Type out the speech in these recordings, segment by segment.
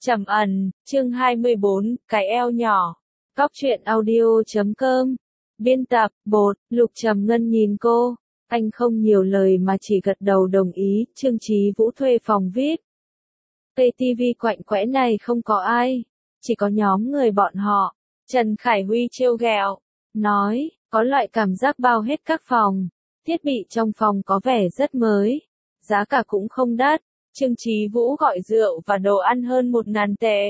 Trầm ẩn, chương 24, cái eo nhỏ. Cóc truyện audio.com. Biên tập, bột, Lục Trầm Ngân nhìn cô. Anh không nhiều lời mà chỉ gật đầu đồng ý. Trương Chí Vũ thuê phòng VIP. Cây TV quạnh quẽ này không có ai. Chỉ có nhóm người bọn họ. Trần Khải Huy trêu ghẹo. Nói, có loại cảm giác bao hết các phòng. Thiết bị trong phòng có vẻ rất mới. Giá cả cũng không đắt. Trương Chí Vũ gọi rượu và đồ ăn hơn 1.000 tệ.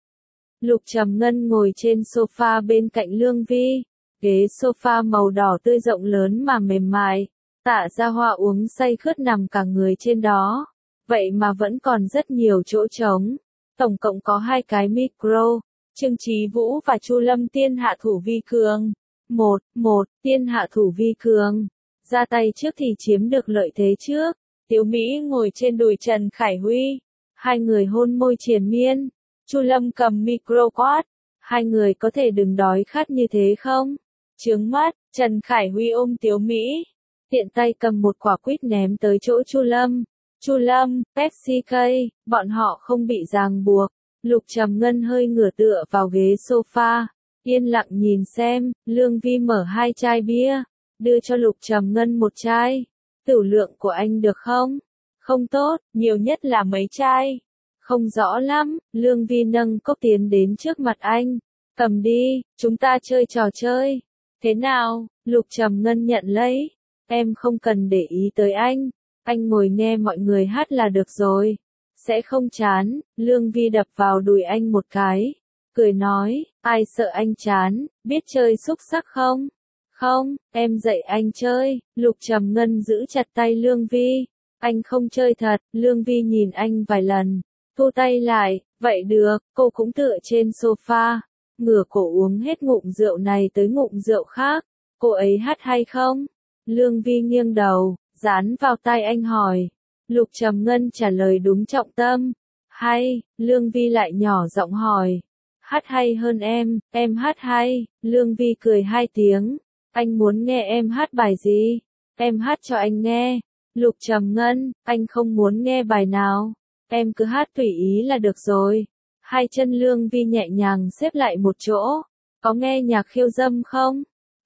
Lục Trầm Ngân ngồi trên sofa bên cạnh Lương Vi. Ghế sofa màu đỏ tươi rộng lớn mà mềm mại. Tạ Gia Hoa uống say khướt nằm cả người trên đó. Vậy mà vẫn còn rất nhiều chỗ trống. Tổng cộng có 2 cái micro. Trương Chí Vũ và Chu Lâm tiên hạ thủ vi cường. Một, tiên hạ thủ vi cường. Ra tay trước thì chiếm được lợi thế trước. Tiểu Mỹ ngồi trên đùi Trần Khải Huy. Hai người hôn môi triền miên. Chu Lâm cầm micro quát. Hai người có thể đừng đói khát như thế không? Chướng mắt, Trần Khải Huy ôm Tiểu Mỹ. Tiện tay cầm một quả quýt ném tới chỗ Chu Lâm. Chu Lâm, Pepsi cây, bọn họ không bị ràng buộc. Lục Trầm Ngân hơi ngửa tựa vào ghế sofa. Yên lặng nhìn xem, Lương Vi mở 2 chai bia. Đưa cho Lục Trầm Ngân 1 chai. Tửu lượng của anh được không? Không tốt, nhiều nhất là mấy chai. Không rõ lắm, Lương Vi nâng cốc tiến đến trước mặt anh. Cầm đi, chúng ta chơi trò chơi. Thế nào? Lục Trầm Ngân nhận lấy. Em không cần để ý tới anh ngồi nghe mọi người hát là được rồi. Sẽ không chán, Lương Vi đập vào đùi anh một cái. Cười nói, ai sợ anh chán, biết chơi xúc xắc không? Không, em dạy anh chơi. Lục Trầm Ngân giữ chặt tay Lương Vi. Anh không chơi thật. Lương Vi nhìn anh vài lần. Thu tay lại. Vậy được, cô cũng tựa trên sofa. Ngửa cổ uống hết ngụm rượu này tới ngụm rượu khác. Cô ấy hát hay không? Lương Vi nghiêng đầu, dán vào tai anh hỏi. Lục Trầm Ngân trả lời đúng trọng tâm. Hay. Lương Vi lại nhỏ giọng hỏi. Hát hay hơn em hát hay. Lương Vi cười 2 tiếng. Anh muốn nghe em hát bài gì? Em hát cho anh nghe. Lục Trầm Ngân, anh không muốn nghe bài nào. Em cứ hát tùy ý là được rồi. 2 chân Lương Vi nhẹ nhàng xếp lại một chỗ. Có nghe nhạc khiêu dâm không?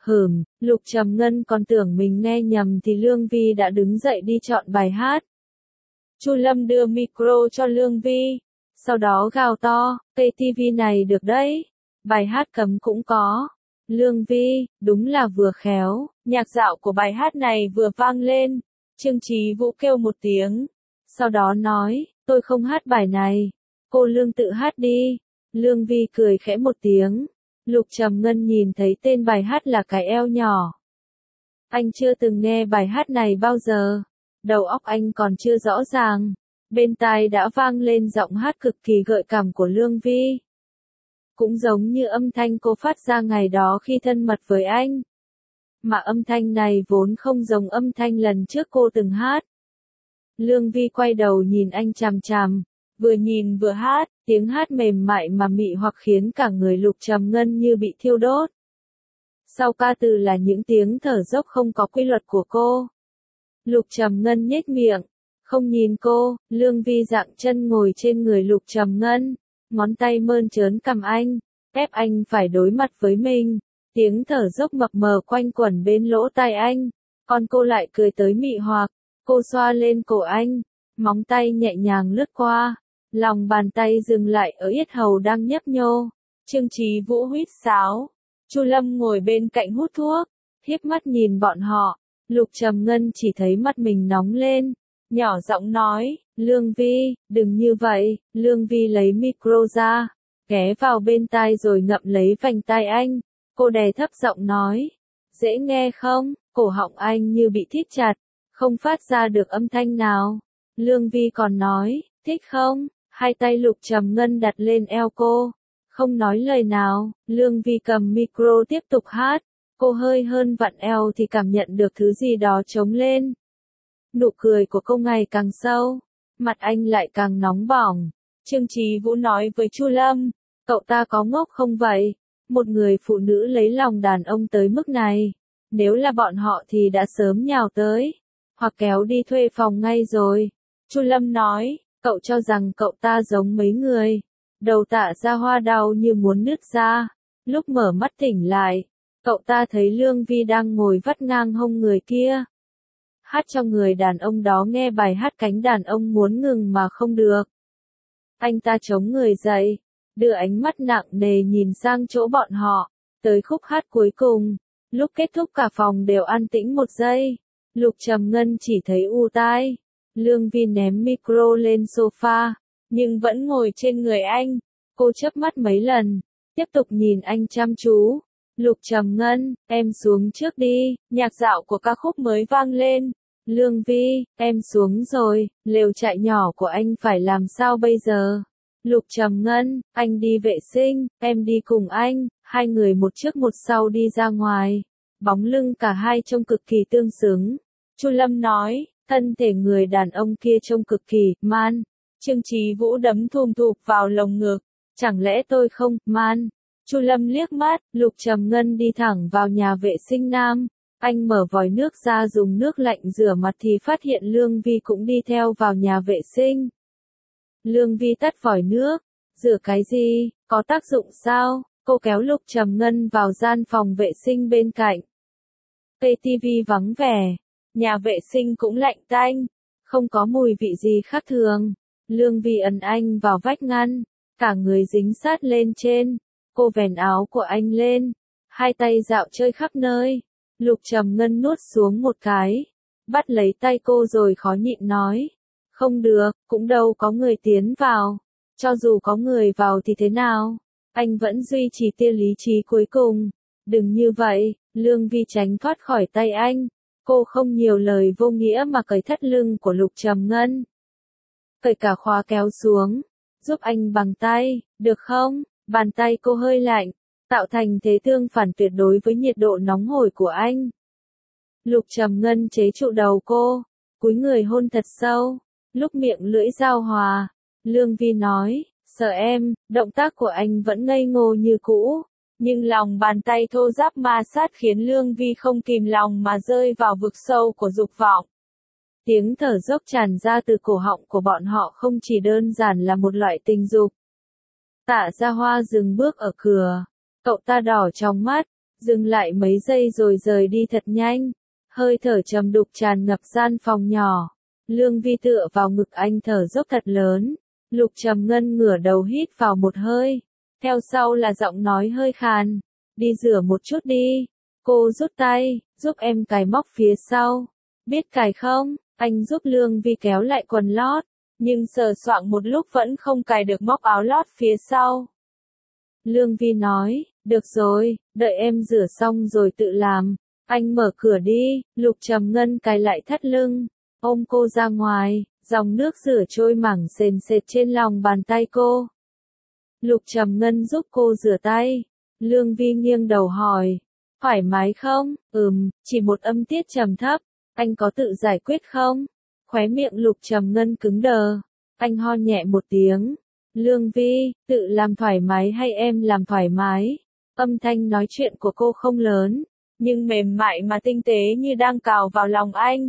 Lục Trầm Ngân còn tưởng mình nghe nhầm thì Lương Vi đã đứng dậy đi chọn bài hát. Chu Lâm đưa micro cho Lương Vi. Sau đó gào to, cây TV này được đấy. Bài hát cấm cũng có. Lương Vi, đúng là vừa khéo, nhạc dạo của bài hát này vừa vang lên. Trương Chí Vũ kêu một tiếng. Sau đó nói, tôi không hát bài này. Cô Lương tự hát đi. Lương Vi cười khẽ một tiếng. Lục Trầm Ngân nhìn thấy tên bài hát là cái eo nhỏ. Anh chưa từng nghe bài hát này bao giờ. Đầu óc anh còn chưa rõ ràng. Bên tai đã vang lên giọng hát cực kỳ gợi cảm của Lương Vi. Cũng giống như âm thanh cô phát ra ngày đó khi thân mật với anh. Mà âm thanh này vốn không giống âm thanh lần trước cô từng hát. Lương Vi quay đầu nhìn anh chằm chằm. Vừa nhìn vừa hát, tiếng hát mềm mại mà mị hoặc khiến cả người Lục Trầm Ngân như bị thiêu đốt. Sau ca từ là những tiếng thở dốc không có quy luật của cô. Lục Trầm Ngân nhếch miệng. Không nhìn cô, Lương Vi dạng chân ngồi trên người Lục Trầm Ngân. Ngón tay mơn trớn cằm anh, ép anh phải đối mặt với mình. Tiếng thở dốc mập mờ quanh quẩn bên lỗ tai anh. Còn cô lại cười tới mị hoặc. Cô xoa lên cổ anh. Móng tay nhẹ nhàng lướt qua. Lòng bàn tay dừng lại ở yết hầu đang nhấp nhô. Trương Chí Vũ huýt sáo. Chu Lâm ngồi bên cạnh hút thuốc. Hiếp mắt nhìn bọn họ. Lục Trầm Ngân chỉ thấy mắt mình nóng lên. Nhỏ giọng nói, Lương Vi, đừng như vậy. Lương Vi lấy micro ra, ghé vào bên tai rồi ngậm lấy vành tai anh. Cô đè thấp giọng nói, dễ nghe không? Cổ họng anh như bị thít chặt, không phát ra được âm thanh nào. Lương Vi còn nói, thích không? 2 tay Lục Trầm Ngân đặt lên eo cô, không nói lời nào. Lương Vi cầm micro tiếp tục hát. Cô hơi hơn vặn eo thì cảm nhận được thứ gì đó trống lên. Nụ cười của cô ngày càng sâu, mặt anh lại càng nóng bỏng. Trương Chí Vũ nói với Chu Lâm, cậu ta có ngốc không vậy? Một người phụ nữ lấy lòng đàn ông tới mức này, nếu là bọn họ thì đã sớm nhào tới, hoặc kéo đi thuê phòng ngay rồi. Chu Lâm nói, cậu cho rằng cậu ta giống mấy người. Đầu Tạ Gia Hoa đau như muốn nứt ra. Lúc mở mắt tỉnh lại, cậu ta thấy Lương Vi đang ngồi vắt ngang hông người kia. Hát cho người đàn ông đó nghe bài hát cánh đàn ông muốn ngừng mà không được. Anh ta chống người dậy, đưa ánh mắt nặng nề nhìn sang chỗ bọn họ, tới khúc hát cuối cùng. Lúc kết thúc cả phòng đều an tĩnh một giây. Lục Trầm Ngân chỉ thấy u tai. Lương Vi ném micro lên sofa, nhưng vẫn ngồi trên người anh. Cô chớp mắt mấy lần, tiếp tục nhìn anh chăm chú. Lục Trầm Ngân, em xuống trước đi, nhạc dạo của ca khúc mới vang lên. Lương Vi, em xuống rồi, lều trại nhỏ của anh phải làm sao bây giờ? Lục Trầm Ngân, anh đi vệ sinh, em đi cùng anh. Hai người một trước một sau đi ra ngoài. Bóng lưng cả hai trông cực kỳ tương xứng. Chu Lâm nói, thân thể người đàn ông kia trông cực kỳ man. Trương Chí Vũ đấm thùm thụp vào lồng ngực. Chẳng lẽ tôi không man? Chu Lâm liếc mắt, Lục Trầm Ngân đi thẳng vào nhà vệ sinh nam. Anh mở vòi nước ra dùng nước lạnh rửa mặt thì phát hiện Lương Vi cũng đi theo vào nhà vệ sinh. Lương Vi tắt vòi nước. Rửa cái gì, có tác dụng sao? Cô kéo Lục Trầm Ngân vào gian phòng vệ sinh bên cạnh. PTV vắng vẻ. Nhà vệ sinh cũng lạnh tanh. Không có mùi vị gì khác thường. Lương Vi ấn anh vào vách ngăn. Cả người dính sát lên trên. Cô vén áo của anh lên. Hai tay dạo chơi khắp nơi. Lục Trầm Ngân nuốt xuống một cái. Bắt lấy tay cô rồi khó nhịn nói. Không được, cũng đâu có người tiến vào. Cho dù có người vào thì thế nào? Anh vẫn duy trì tia lý trí cuối cùng. Đừng như vậy, Lương Vi tránh thoát khỏi tay anh. Cô không nhiều lời vô nghĩa mà cởi thắt lưng của Lục Trầm Ngân. Cởi cả khóa kéo xuống. Giúp anh bằng tay, được không? Bàn tay cô hơi lạnh, tạo thành thế tương phản tuyệt đối với nhiệt độ nóng hổi của anh. Lục Trầm Ngân chế trụ đầu cô, cúi người hôn thật sâu, lúc miệng lưỡi giao hòa. Lương Vi nói, sợ em, động tác của anh vẫn ngây ngô như cũ, nhưng lòng bàn tay thô ráp ma sát khiến Lương Vi không kìm lòng mà rơi vào vực sâu của dục vọng. Tiếng thở dốc tràn ra từ cổ họng của bọn họ không chỉ đơn giản là một loại tình dục. Tạ Gia Hoa dừng bước ở cửa. Cậu ta đỏ trong mắt, dừng lại mấy giây rồi rời đi thật nhanh. Hơi thở trầm đục tràn ngập gian phòng nhỏ. Lương Vi tựa vào ngực anh thở dốc thật lớn. Lục Trầm Ngân ngửa đầu hít vào một hơi. Theo sau là giọng nói hơi khàn. Đi rửa một chút đi. Cô rút tay, giúp em cài móc phía sau. Biết cài không? Anh giúp Lương Vi kéo lại quần lót. Nhưng sờ soạng một lúc vẫn không cài được móc áo lót phía sau. Lương Vi nói, được rồi, đợi em rửa xong rồi tự làm. Anh mở cửa đi. Lục Trầm Ngân cài lại thắt lưng, ôm cô ra ngoài, dòng nước rửa trôi mảng sền sệt trên lòng bàn tay cô. Lục Trầm Ngân giúp cô rửa tay. Lương Vi nghiêng đầu hỏi, thoải mái không? Chỉ một âm tiết trầm thấp. Anh có tự giải quyết không? Khóe miệng Lục Trầm Ngân cứng đờ. Anh ho nhẹ một tiếng. Lương Vi, tự làm thoải mái hay em làm thoải mái? Âm thanh nói chuyện của cô không lớn, nhưng mềm mại mà tinh tế như đang cào vào lòng anh.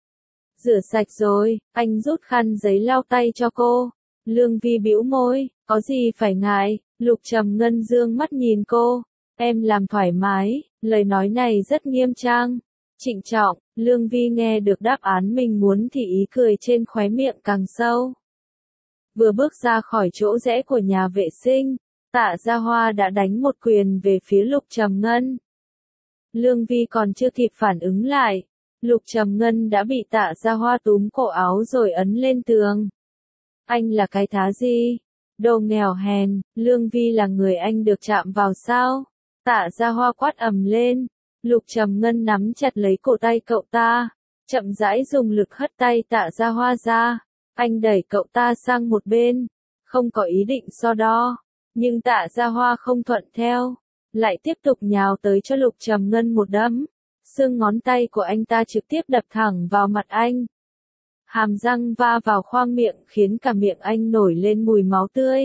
Rửa sạch rồi, anh rút khăn giấy lau tay cho cô. Lương Vi bĩu môi, có gì phải ngại? Lục Trầm Ngân dương mắt nhìn cô. Em làm thoải mái, lời nói này rất nghiêm trang, trịnh trọng. Lương Vi nghe được đáp án mình muốn thì ý cười trên khóe miệng càng sâu. Vừa bước ra khỏi chỗ rẽ của nhà vệ sinh, Tạ Gia Hoa đã đánh một quyền về phía Lục Trầm Ngân. Lương Vi còn chưa kịp phản ứng lại, Lục Trầm Ngân đã bị Tạ Gia Hoa túm cổ áo rồi ấn lên tường. Anh là cái thá gì? Đồ nghèo hèn, Lương Vi là người anh được chạm vào sao? Tạ Gia Hoa quát ầm lên. Lục Trầm Ngân nắm chặt lấy cổ tay cậu ta, chậm rãi dùng lực hất tay Tạ Gia Hoa ra. Anh đẩy cậu ta sang một bên, không có ý định so đo, nhưng Tạ Gia Hoa không thuận theo, lại tiếp tục nhào tới cho Lục Trầm Ngân một đấm. Xương ngón tay của anh ta trực tiếp đập thẳng vào mặt anh. Hàm răng va vào khoang miệng khiến cả miệng anh nổi lên mùi máu tươi.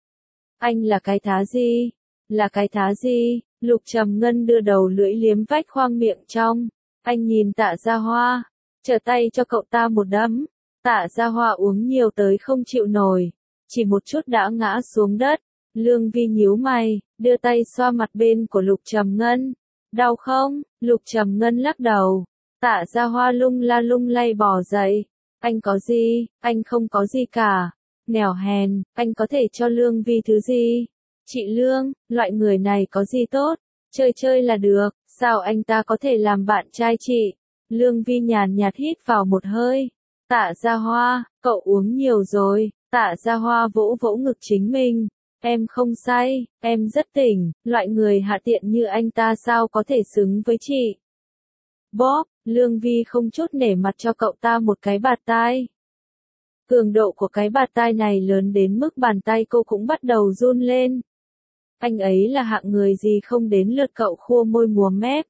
Anh là cái thá gì? Là cái thá gì? Lục Trầm Ngân đưa đầu lưỡi liếm vách khoang miệng trong. Anh nhìn Tạ Gia Hoa, trở tay cho cậu ta một đấm. Tạ Gia Hoa uống nhiều tới không chịu nổi, chỉ một chút đã ngã xuống đất. Lương Vi nhíu mày, đưa tay xoa mặt bên của Lục Trầm Ngân. Đau không? Lục Trầm Ngân lắc đầu. Tạ Gia Hoa lung la lung lay bò dậy. Anh có gì? Anh không có gì cả. Nẻo hèn, anh có thể cho Lương Vi thứ gì? Chị Lương, loại người này có gì tốt? Chơi chơi là được, sao anh ta có thể làm bạn trai chị? Lương Vi nhàn nhạt hít vào một hơi. Tạ Gia Hoa, cậu uống nhiều rồi. Tạ Gia Hoa vỗ vỗ ngực chính mình. Em không say, em rất tỉnh, loại người hạ tiện như anh ta sao có thể xứng với chị? Bóp, Lương Vi không chút nể mặt cho cậu ta một cái bạt tai. Cường độ của cái bạt tai này lớn đến mức bàn tay cô cũng bắt đầu run lên. Anh ấy là hạng người gì không đến lượt cậu khua môi múa mép.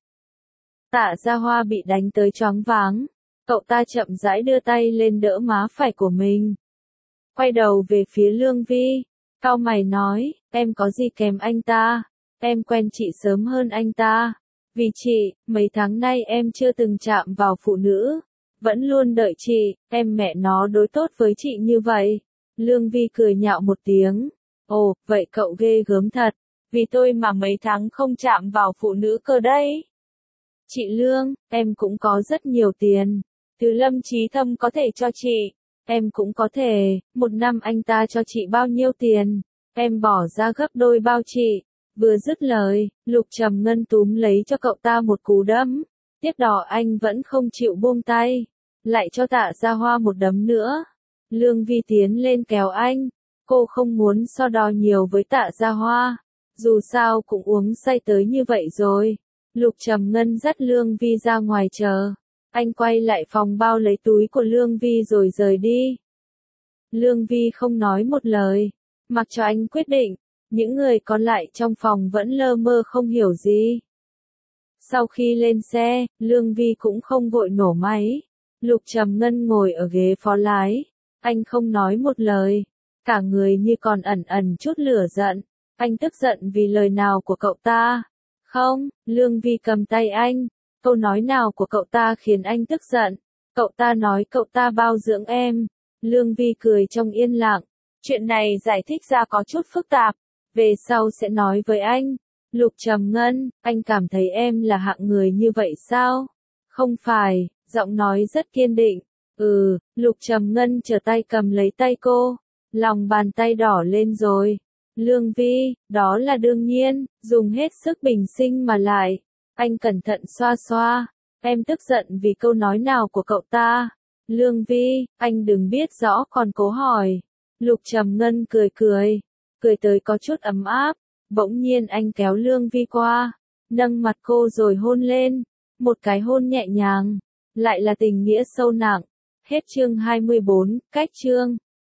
Tạ Gia Hoa bị đánh tới choáng váng. Cậu ta chậm rãi đưa tay lên đỡ má phải của mình. Quay đầu về phía Lương Vi. Cau mày nói, em có gì kèm anh ta? Em quen chị sớm hơn anh ta. Vì chị, mấy tháng nay em chưa từng chạm vào phụ nữ. Vẫn luôn đợi chị, em mẹ nó đối tốt với chị như vậy. Lương Vi cười nhạo một tiếng. Ồ, vậy cậu ghê gớm thật. Vì tôi mà mấy tháng không chạm vào phụ nữ cơ đấy. Chị Lương, em cũng có rất nhiều tiền. Từ Lâm Chí Thâm có thể cho chị. Em cũng có thể, một năm anh ta cho chị bao nhiêu tiền. Em bỏ ra gấp đôi bao chị. Vừa dứt lời, Lục Trầm Ngân túm lấy cho cậu ta một cú đấm. Tiếp đó anh vẫn không chịu buông tay. Lại cho Tạ Gia Hoa một đấm nữa. Lương Vi tiến lên kéo anh. Cô không muốn so đo nhiều với Tạ Gia Hoa. Dù sao cũng uống say tới như vậy rồi. Lục Trầm Ngân dắt Lương Vi ra ngoài chờ. Anh quay lại phòng bao lấy túi của Lương Vi rồi rời đi. Lương Vi không nói một lời. Mặc cho anh quyết định. Những người còn lại trong phòng vẫn lơ mơ không hiểu gì. Sau khi lên xe, Lương Vi cũng không vội nổ máy. Lục Trầm Ngân ngồi ở ghế phó lái. Anh không nói một lời. Cả người như còn ẩn ẩn chút lửa giận. Anh tức giận vì lời nào của cậu ta. Không, Lương Vi cầm tay anh. Câu nói nào của cậu ta khiến anh tức giận. Cậu ta nói cậu ta bao dưỡng em. Lương Vi cười trong yên lặng. Chuyện này giải thích ra có chút phức tạp. Về sau sẽ nói với anh. Lục Trầm Ngân, anh cảm thấy em là hạng người như vậy sao? Không phải, giọng nói rất kiên định. Lục Trầm Ngân trở tay cầm lấy tay cô. Lòng bàn tay đỏ lên rồi. Lương Vi, đó là đương nhiên, dùng hết sức bình sinh mà lại. Anh cẩn thận xoa xoa. Em tức giận vì câu nói nào của cậu ta. Lương Vi, anh đừng biết rõ còn cố hỏi. Lục Trầm Ngân cười cười. Cười tới có chút ấm áp. Bỗng nhiên anh kéo Lương Vi qua. Nâng mặt cô rồi hôn lên. Một cái hôn nhẹ nhàng. Lại là tình nghĩa sâu nặng. Hết chương 24, cách chương.